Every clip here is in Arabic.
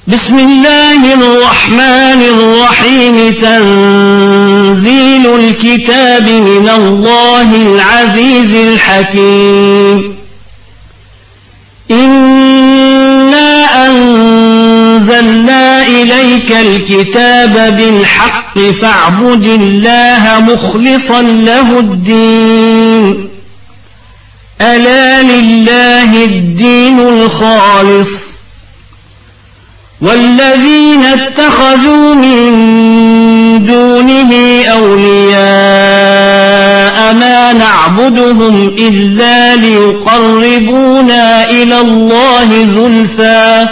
بسم الله الرحمن الرحيم. تنزيل الكتاب من الله العزيز الحكيم. إنا أنزلنا إليك الكتاب بالحق فاعبد الله مخلصا له الدين. ألا لله الدين الخالص. والذين اتخذوا من دونه أولياء ما نعبدهم إلا ليقربونا إلى الله زلفى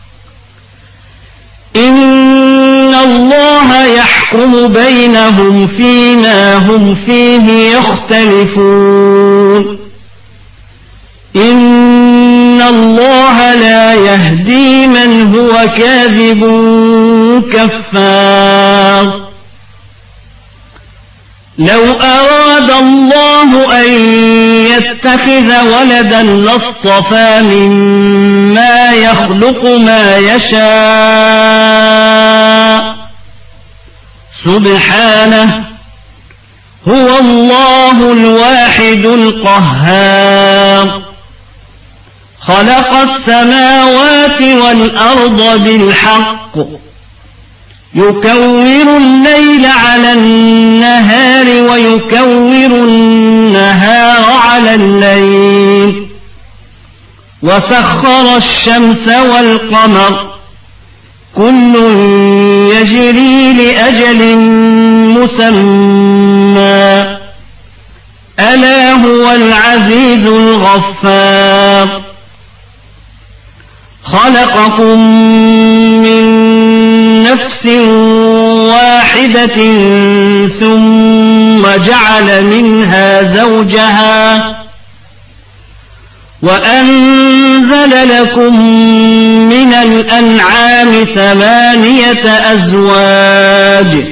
إن الله يحكم بينهم فيما هم فيه يختلفون. إن الله لا يهدي من هو كاذب كفار. لو أراد الله أن يتخذ ولدا لاصطفى مما يخلق ما يشاء سبحانه هو الله الواحد القهار. خلق السماوات والأرض بالحق يكور الليل على النهار ويكور النهار على الليل وسخر الشمس والقمر كل يجري لأجل مسمى ألا هو العزيز الغفار. خلقكم من نفس واحدة ثم جعل منها زوجها وأنزل لكم من الأنعام 8 أزواج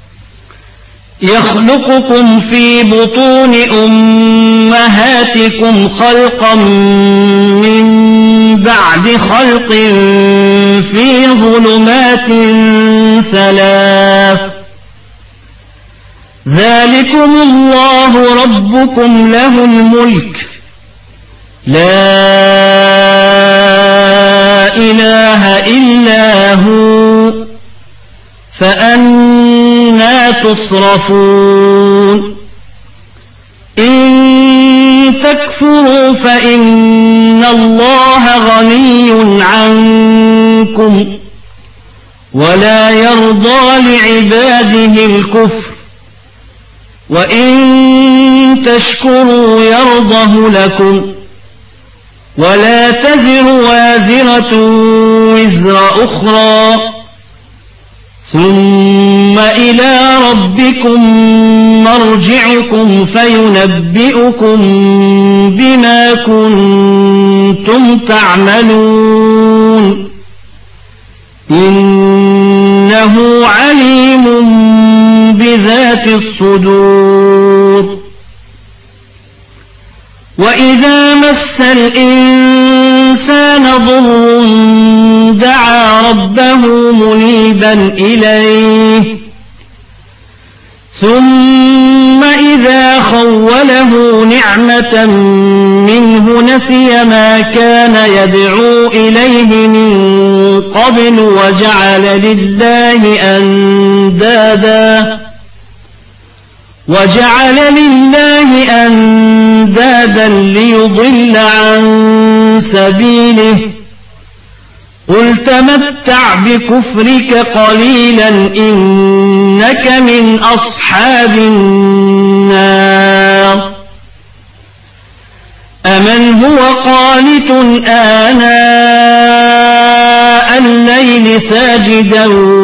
يخلقكم في بطون أمهاتكم خلقا من بعد خلق في ظلمات 3 ذلكم الله ربكم له الملك لا إله إلا هو فأنى تصرفون. إن تكفروا فإن الله غني عنكم ولا يرضى لعباده الكفر وإن تشكروا يرضه لكم ولا تزر وازرة وزر أخرى ثم إلى ربكم مرجعكم فينبئكم بما كنتم تعملون إنه عليم بذات الصدور. وإذا مس الإنسان ضر دعا ربه منيبا إليه ثم إذا خوله نعمة منه نسي ما كان يدعو إليه من قبل وجعل لله أندادا ليضل عن سبيله قل تمتع بكفرك قليلا إنك من أصحاب النار. أمن هو قانت آناء الليل ساجدا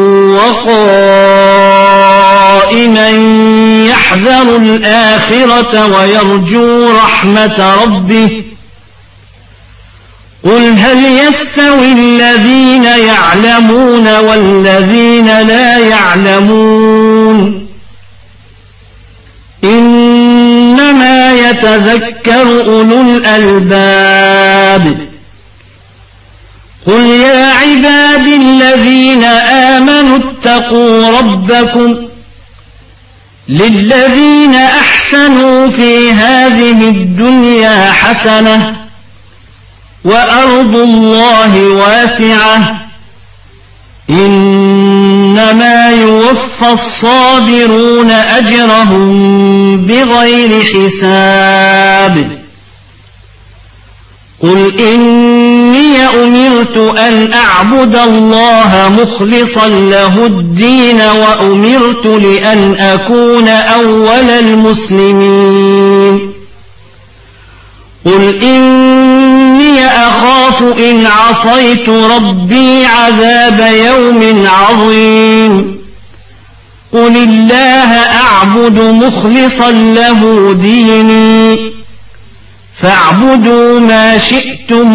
وقائما يحذر الآخرة ويرجو رحمة ربه قل هل يستوي الذين يعلمون والذين لا يعلمون إنما يتذكر أولو الألباب. قل يا عبادي الذين آمنوا اتقوا ربكم للذين أحسنوا في هذه الدنيا حسنة وأرض الله واسعة إنما يوفى الصابرون أجرهم بغير حساب قل إني أمرت أن أعبد الله مخلصا له الدين وأمرت لأن أكون أول المسلمين قل إني أخاف إن عصيت ربي عذاب يوم عظيم قل الله أعبد مخلصا له ديني فاعبدوا ما شئتم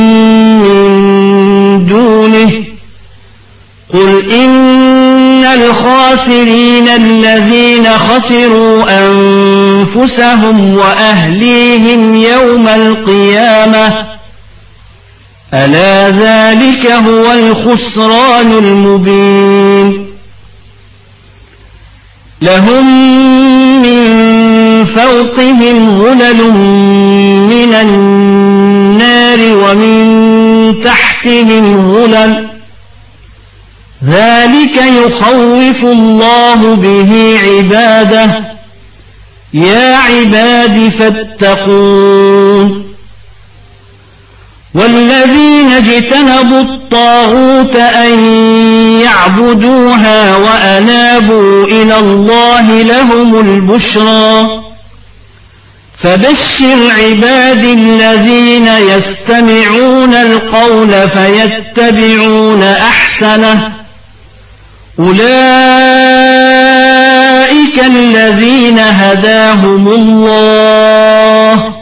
من دونه قل إن الخاسرين الذين خسروا أنفسهم وأهليهم يوم القيامة ألا ذلك هو الخسران المبين لهم من فوقهم ظلل من النار ومن تحتهم ظلل ذلك يخوف الله به عباده يا عباد فاتقون والذين اجتنبوا الطاغوت أن يعبدوها وأنابوا إلى الله لهم البشرى فبشر عباد الذين يستمعون القول فيتبعون أحسنه أولئك الذين هداهم الله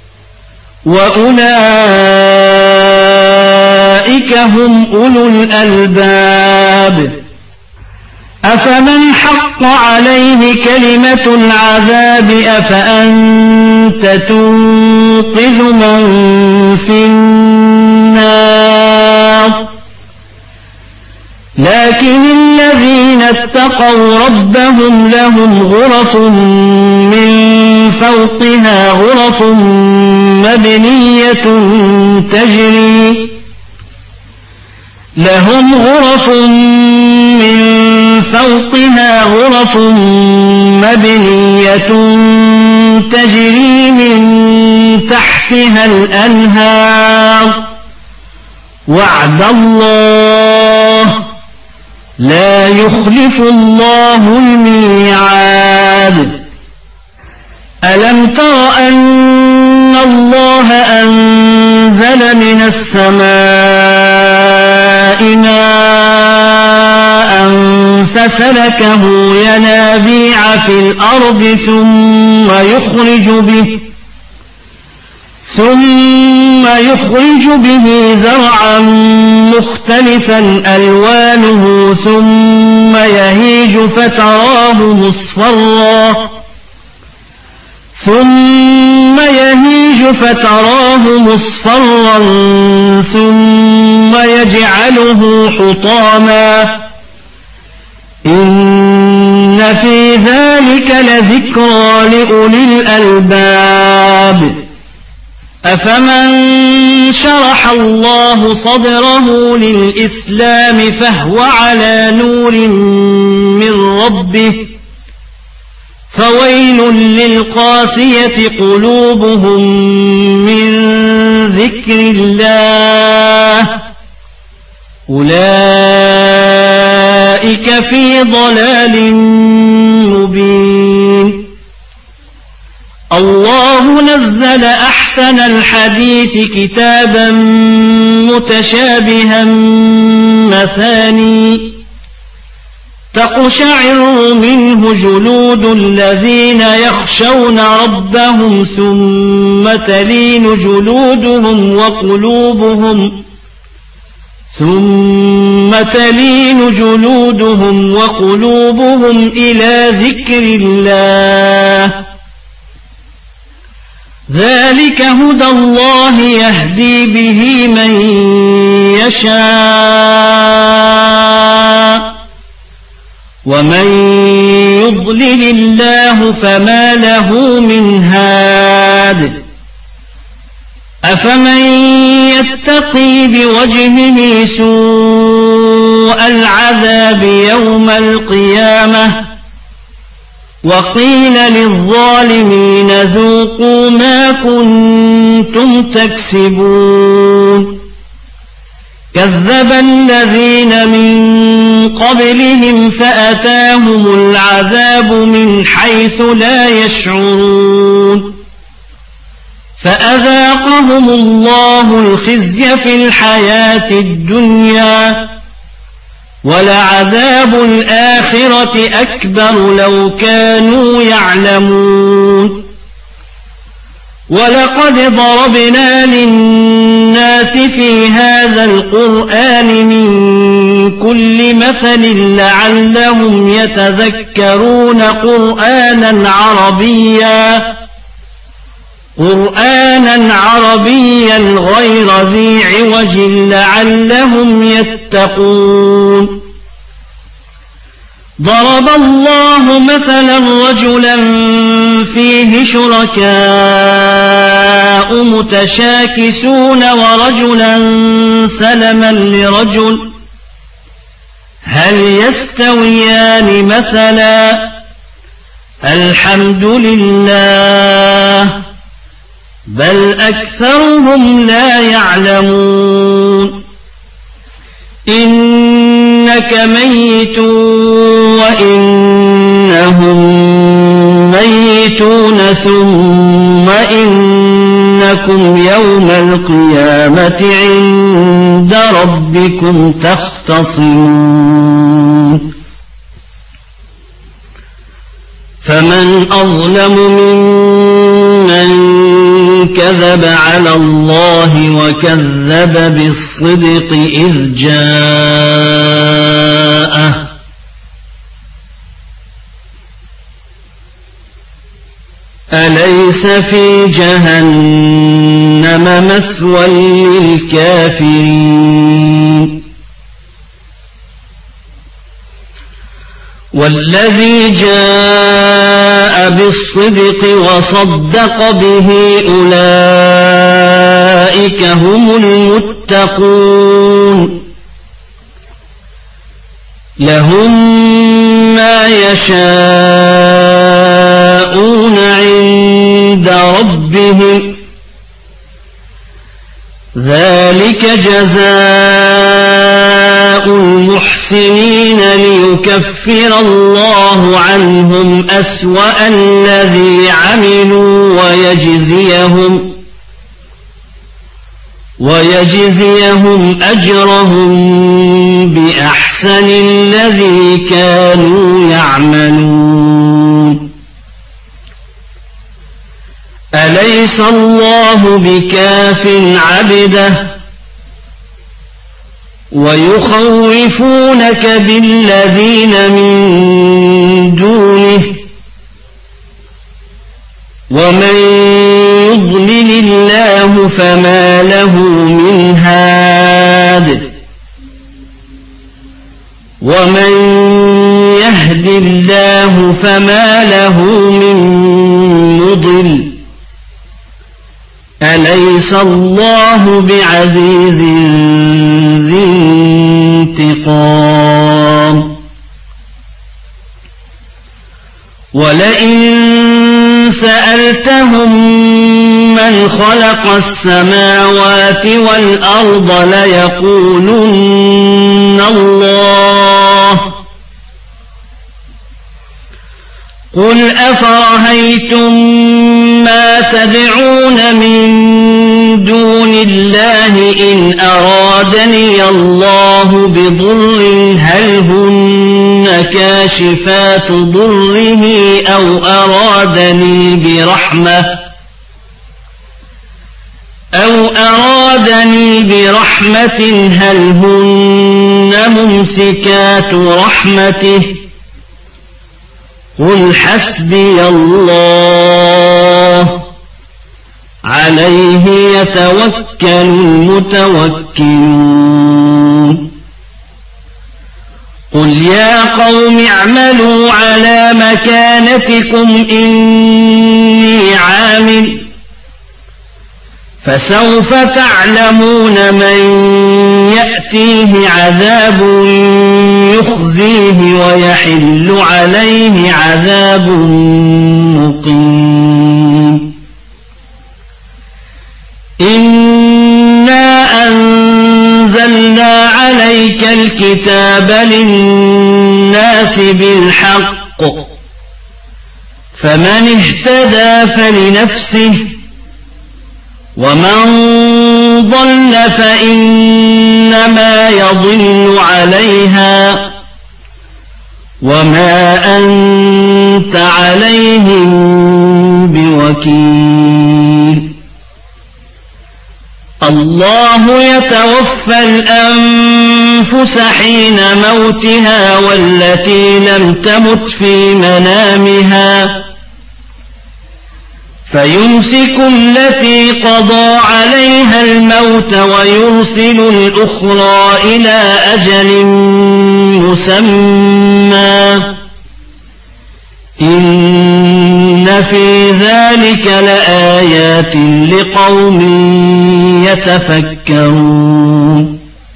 وأولئك هم أولو الألباب أفمن حق عليه كلمة العذاب أفأنت تنقذ من في النار لكن الذين اتقوا ربهم لهم غرف من فوقها غرف مبنية تجري لهم غرف من فوقها غرف مبنية تجري من تحتها الأنهار وعد الله لا يخلف الله الميعاد ألم تر أن الله أنزل من السماء ماء فسلكه ينابيع في الأرض ثم يخرج به زرعا مختلفا ألوانه ثم يهيج فتراه مصفرا ثم يجعله حطاما إن في ذلك لذكرى لأولي الألباب أفمن شرح الله صدره للإسلام فهو على نور من ربه فويل للقاسية قلوبهم من ذكر الله أولئك في ضلال مبين الله نزل أحسن الحديث كتابا متشابها مثاني تقشعر منه جلود الذين يخشون ربهم ثم تلين جلودهم وقلوبهم إلى ذكر الله ذلك هدى الله يهدي به من يشاء ومن يضلل الله فما له من هاد أفمن يتقي بوجهه سوء العذاب يوم القيامة وقيل للظالمين ذوقوا ما كنتم تكسبون كذب الذين من قبلهم فأتاهم العذاب من حيث لا يشعرون فأذاقهم الله الخزي في الحياة الدنيا ولعذاب الآخرة أكبر لو كانوا يعلمون ولقد ضربنا للناس في هذا القرآن من كل مثل لعلهم يتذكرون قرآنا عربيا غير ذي عوج لعلهم يتقون ضرب الله مثلا رجلا فيه شركاء متشاكسون ورجلا سلما لرجل هل يستويان مثلا الحمد لله بل أكثرهم لا يعلمون إنك ميت وإنهم ميتون ثم إنكم يوم القيامة عند ربكم تختصمون فمن أظلم ممن كذب على الله وكذب بالصدق إذ جاءه أليس في جهنم مثوى للكافرين والذي جاء بالصدق وصدق به أولئك هم المتقون لهم ما يشاءون عند ربهم ذلك جزاء المحسنين ليكفر الله عنهم أسوأ الذي عملوا ويجزيهم أجرهم بأحسن الذي كانوا يعملون أليس الله بكاف عبده ويخوفونك بالذين من دونه ومن يضلل الله فما له من هاد ومن يهد الله فما له من مضل أليس الله بعزيز ذي انتقام ولئن سألتهم من خلق السماوات والأرض ليقولن الله قل أفرهيتم ما تدعون من دون الله إن أرادني الله بضر هل هن كاشفات ضره أو أرادني برحمة هل هن ممسكات رحمته قل حسبي الله عليه يتوكل المتوكلون قل قل يا قوم اعملوا على مكانتكم إني عامل فسوف تعلمون من يأتيه عذاب يخزيه ويحل عليه عذاب مقيم إنا أنزلنا عليك الكتاب للناس بالحق فمن اهتدى فلنفسه ومن ضل فإنما يضل عليها وما أنت عليهم بوكيل الله يتوفى الأنفس حين موتها والتي لم تمت في منامها فيمسك التي قضى عليها الموت ويرسل الأخرى إلى أجل مسمى إن في ذلك لآيات لقوم يتفكرون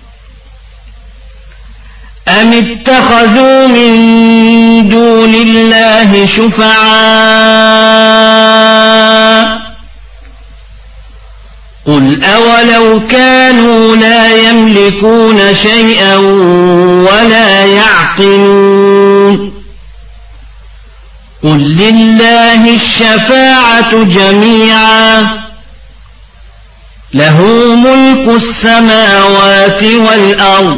أم اتخذوا من دون الله شفعاء قل أولو كانوا لا يملكون شيئا ولا يعقلون قل لله الشفاعة جميعا له ملك السماوات والأرض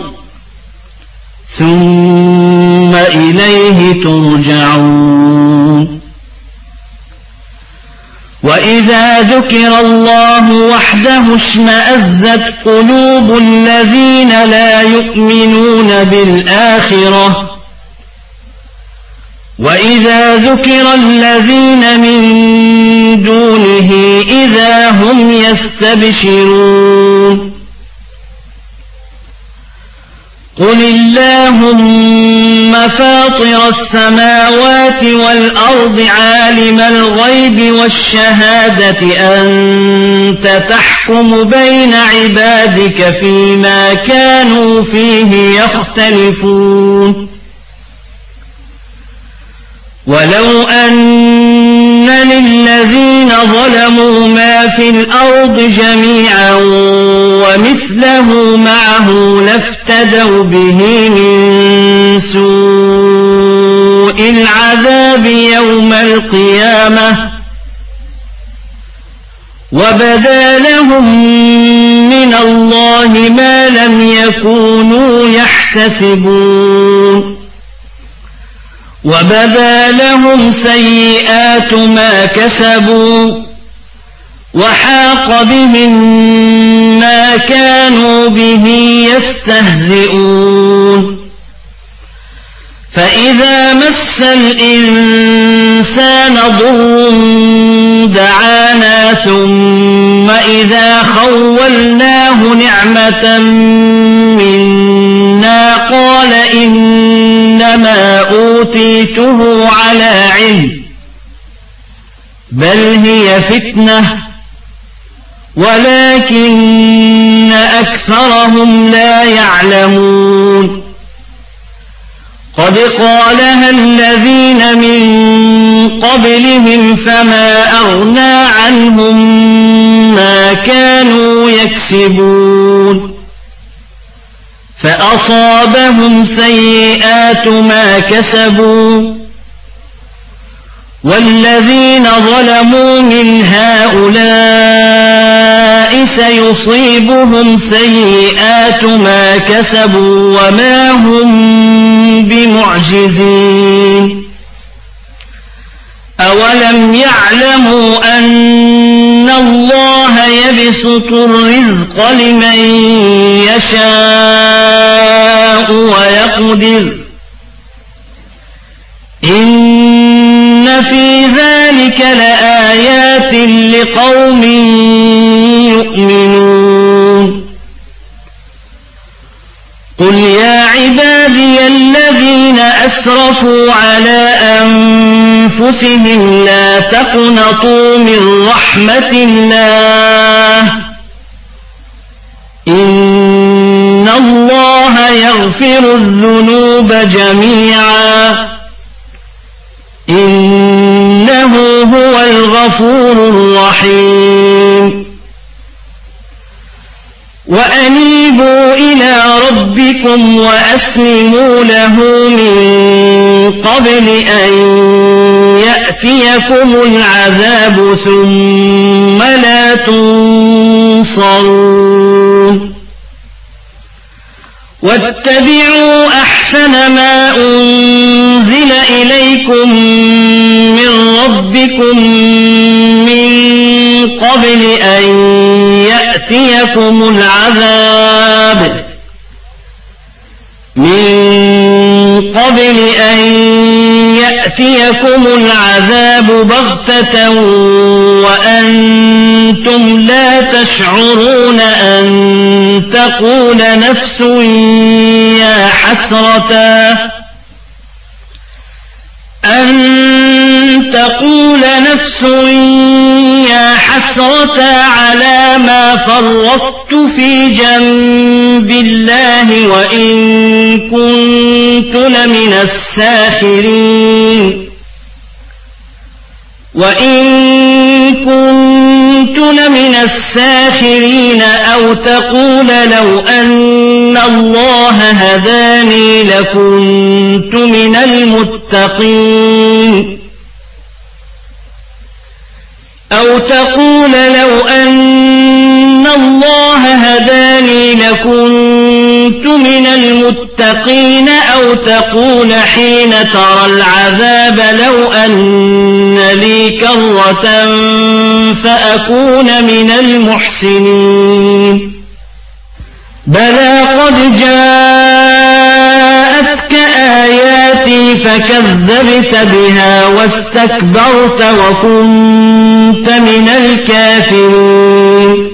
ثم إليه ترجعون وإذا ذكر الله وحده اشمأزت قلوب الذين لا يؤمنون بالآخرة وإذا ذكر الذين من دونه إذا هم يستبشرون قل اللهم فاطر السماوات والأرض عالم الغيب والشهادة أنت تحكم بين عبادك فيما كانوا فيه يختلفون ولو أن للذين ظلموا ما في الأرض جميعا ومثله معه لافتدوا به من سوء العذاب يوم القيامة وبدا لهم من الله ما لم يكونوا يحتسبون وبدا لهم سيئات ما كسبوا وحاق بهم ما كانوا به يستهزئون فإذا مس الإنسان ضر دعانا ثم إذا خولناه نعمة منا قال إنما أوتيته على علم بل هي فتنة ولكن أكثرهم لا يعلمون قد قالها الذين من قبلهم فما أغنى عنهم ما كانوا يكسبون فأصابهم سيئات ما كسبوا والذين ظلموا من هؤلاء سيصيبهم سيئات ما كسبوا وما هم بمعجزين أولم يعلموا أن الله يبسط الرزق لمن يشاء ويقدر إن في ذلك لآيات لقوم يؤمنون قل يا عبادي الذين أسرفوا على أنفسهم لا تقنطوا من رحمة الله إن الله يغفر الذنوب جميعا إنه هو الغفور الرحيم وأنيبوا إلى ربكم وأسلموا له من قبل أن يأتيكم العذاب ثم لا تنصرون واتبعوا أحسن ما أنزل إليكم من ربكم من قبل أن يأتيكم العذاب بغتة وأنتم لا تشعرون أن تقول نفس يا حسرة على ما فرطت في جنب الله وإن كنت لمن الساخرين أو تقول لو أن الله هداني لكنت من المتقين أو تقول حين ترى العذاب لو أن لي كرة فأكون من المحسنين بلى قد جاءتك آياتي فكذبت بها واستكبرت وكنت من الكافرين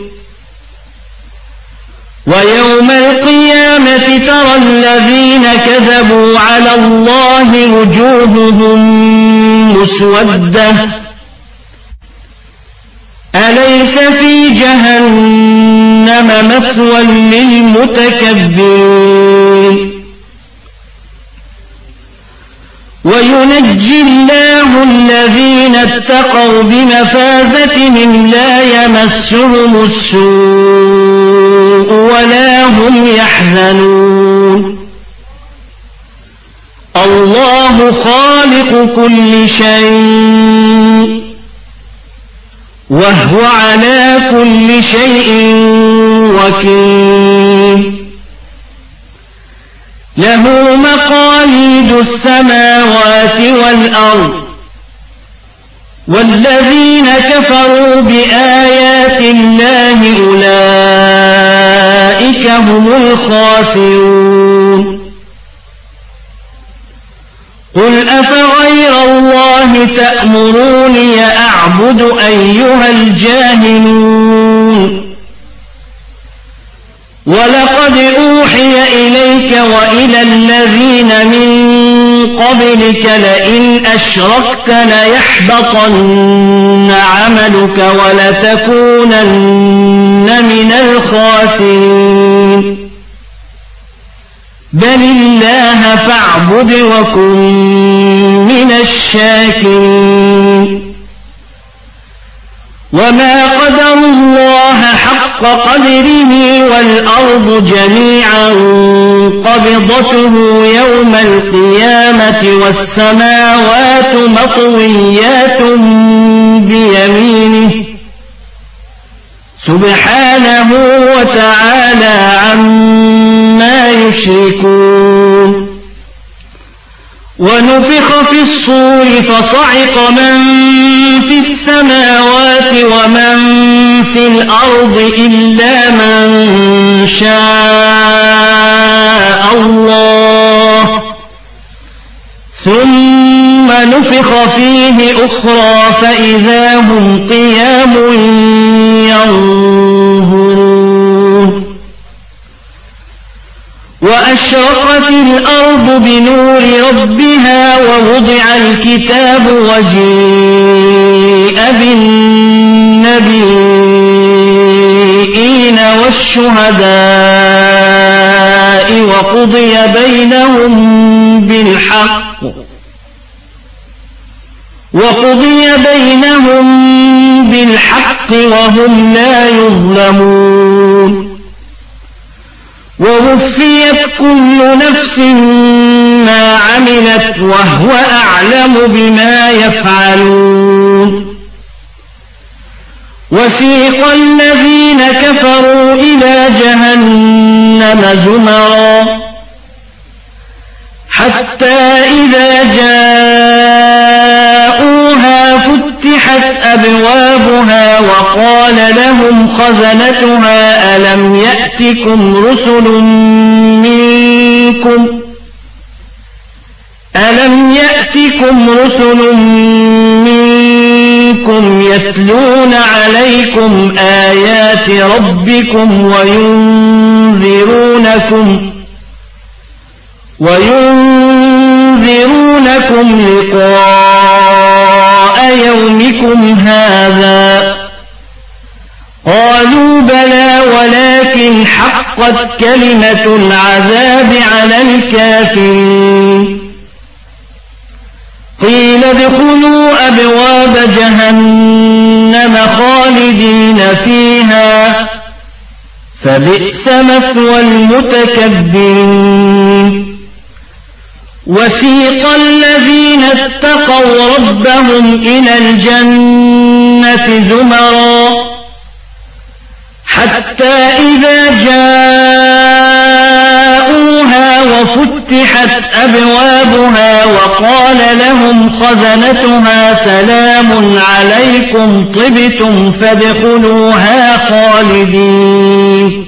ويوم القيامة ترى الذين كذبوا على الله وجوههم مسودة أليس في جهنم مثوى للمتكبرين وينجي الله الذين اتقوا بمفازتهم لا يمسهم السوء ولا هم يحزنون الله خالق كل شيء وهو على كل شيء وكيل له مقاليد السماوات والأرض والذين كفروا بآيات الله أولئك هم الخاسرون قل أفغير الله تأمروني أعبد أيها الجاهلون ولقد أوحي إليك وإلى الذين من قبلك لئن أشركت ليحبطن عملك ولتكونن من الخاسرين بل الله فاعبد وكن من الشاكرين وما قدر الله حق قدره والأرض جميعا قبضته يوم القيامة والسماوات مطويات بيمينه سبحانه وتعالى عما يشركون ونفخ في الصور فصعق من في السماوات ومن في الأرض إلا من شاء الله ثم نفخ فيه أخرى فإذا هم قيام ينظرون وأشرقت الأرض بنور ربها ووضع الكتاب وجيء بالنبيين والشهداء وقضي بينهم بالحق وهم لا يظلمون ووفيت كل نفس ما عملت وهو أعلم بما يفعلون وسيق الذين كفروا إلى جهنم زمرا حتى إذا جاءوها فتحت أبوابها وقال لهم خزنتها ألم يأتكم رسل منكم يتلون عليكم آيات ربكم وينذرونكم لقاء يومكم هذا قالوا بلى ولكن حقت كلمة العذاب على الكافرين قيل ادخلوا أبواب جهنم خالدين فيها فبئس مثوى المتكبرين وسيق الذين اتقوا ربهم إلى الجنة زمرا حتى إذا جاءوها وفتحت أبوابها وقال لهم خزنتها سلام عليكم طبتم فادخلوها خالدين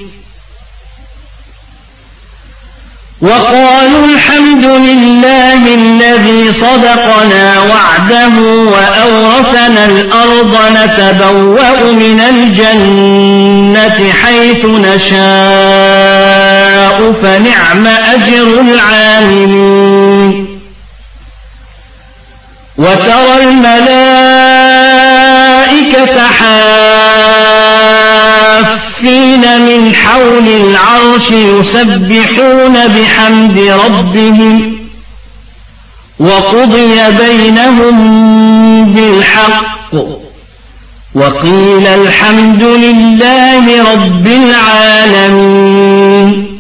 وقالوا الحمد لله الذي صدقنا وعده وأورثنا الأرض نتبوأ من الجنة حيث نشاء فنعم أجر العاملين وترى الملائكة حافين من حول العرش يسبحون بحمد ربهم وقضي بينهم بالحق وقيل الحمد لله رب العالمين